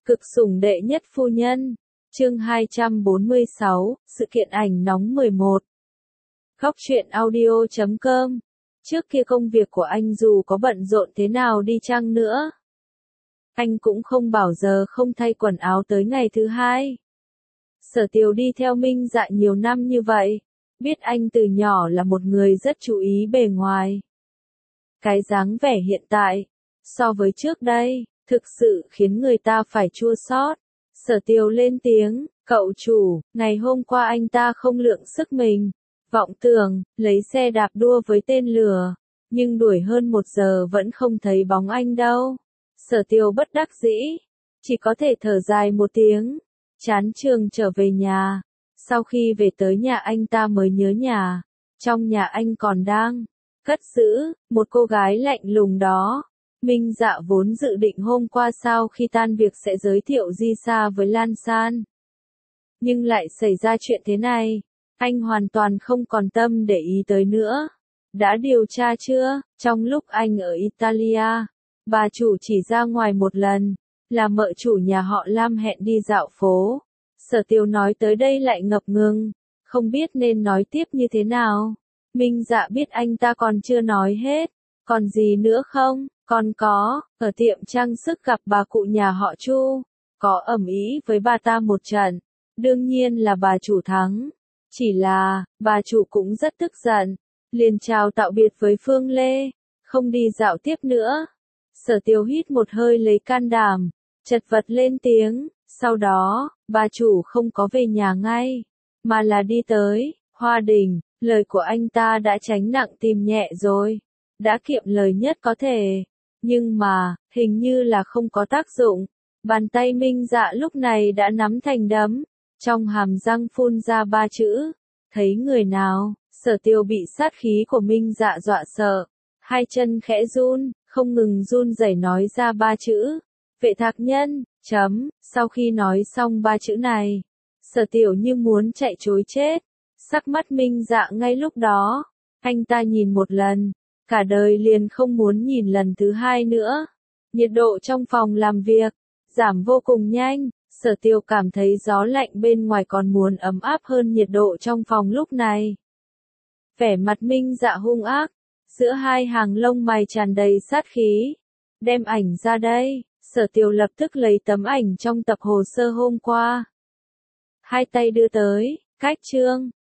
Cực sủng đệ nhất phu nhân. Chương 246, sự kiện ảnh nóng 11. Góc truyện audio.com. Trước kia công việc của anh dù có bận rộn thế nào đi chăng nữa, anh cũng không bảo giờ không thay quần áo tới ngày thứ hai. Sở Tiều đi theo Minh Dạ nhiều năm như vậy, biết anh từ nhỏ là một người rất chú ý bề ngoài. Cái dáng vẻ hiện tại, so với trước đây, thực sự khiến người ta phải chua xót. Sở Tiều lên tiếng, cậu chủ, ngày hôm qua anh ta không lượng sức mình, vọng tưởng, lấy xe đạp đua với tên lừa, nhưng đuổi hơn 1 giờ vẫn không thấy bóng anh đâu. Sở Tiều bất đắc dĩ, chỉ có thể thở dài một tiếng, chán trường trở về nhà. Sau khi về tới nhà anh ta mới nhớ nhà, trong nhà anh còn đang cất giữ một cô gái lạnh lùng đó. Minh Dạ vốn dự định hôm qua sau khi tan việc sẽ giới thiệu Di Sa với Lan San, nhưng lại xảy ra chuyện thế này, anh hoàn toàn không còn tâm để ý tới nữa. Đã điều tra chưa? Trong lúc anh ở Italia, bà chủ chỉ ra ngoài một lần, là mợ chủ nhà họ Lam hẹn đi dạo phố. Sở Tiều nói tới đây lại ngập ngừng, không biết nên nói tiếp như thế nào. Minh Dạ biết anh ta còn chưa nói hết, còn gì nữa không? Còn có, ở tiệm trang sức gặp bà cụ nhà họ Chu, có ầm ĩ với bà ta một trận, đương nhiên là bà chủ thắng. Chỉ là, bà chủ cũng rất tức giận, liền chào tạm biệt với Phương Lê, không đi dạo tiếp nữa. Sở Tiều hít một hơi lấy can đảm, chật vật lên tiếng, sau đó, bà chủ không có về nhà ngay, mà là đi tới Hoa Đình. Lời của anh ta đã tránh nặng tìm nhẹ rồi, đã kiệm lời nhất có thể, nhưng mà, hình như là không có tác dụng. Bàn tay Minh Dạ lúc này đã nắm thành đấm, trong hàm răng phun ra 3 chữ, thấy người nào. Sở Tiều bị sát khí của Minh Dạ dọa sợ, hai chân khẽ run, không ngừng run rẩy nói ra 3 chữ, Vệ Thạc Nhân. Sau khi nói xong 3 chữ này, Sở Tiều như muốn chạy trối chết. Sắc mắt Minh Dạ ngay lúc đó, anh ta nhìn một lần, cả đời liền không muốn nhìn lần thứ hai nữa. Nhiệt độ trong phòng làm việc giảm vô cùng nhanh, Sở Tiều cảm thấy gió lạnh bên ngoài còn muốn ấm áp hơn nhiệt độ trong phòng lúc này. Vẻ mặt Minh Dạ hung ác, giữa hai hàng lông mày tràn đầy sát khí. Đem ảnh ra đây. Sở Tiều lập tức lấy tấm ảnh trong tập hồ sơ hôm qua, hai tay đưa tới, cách chương.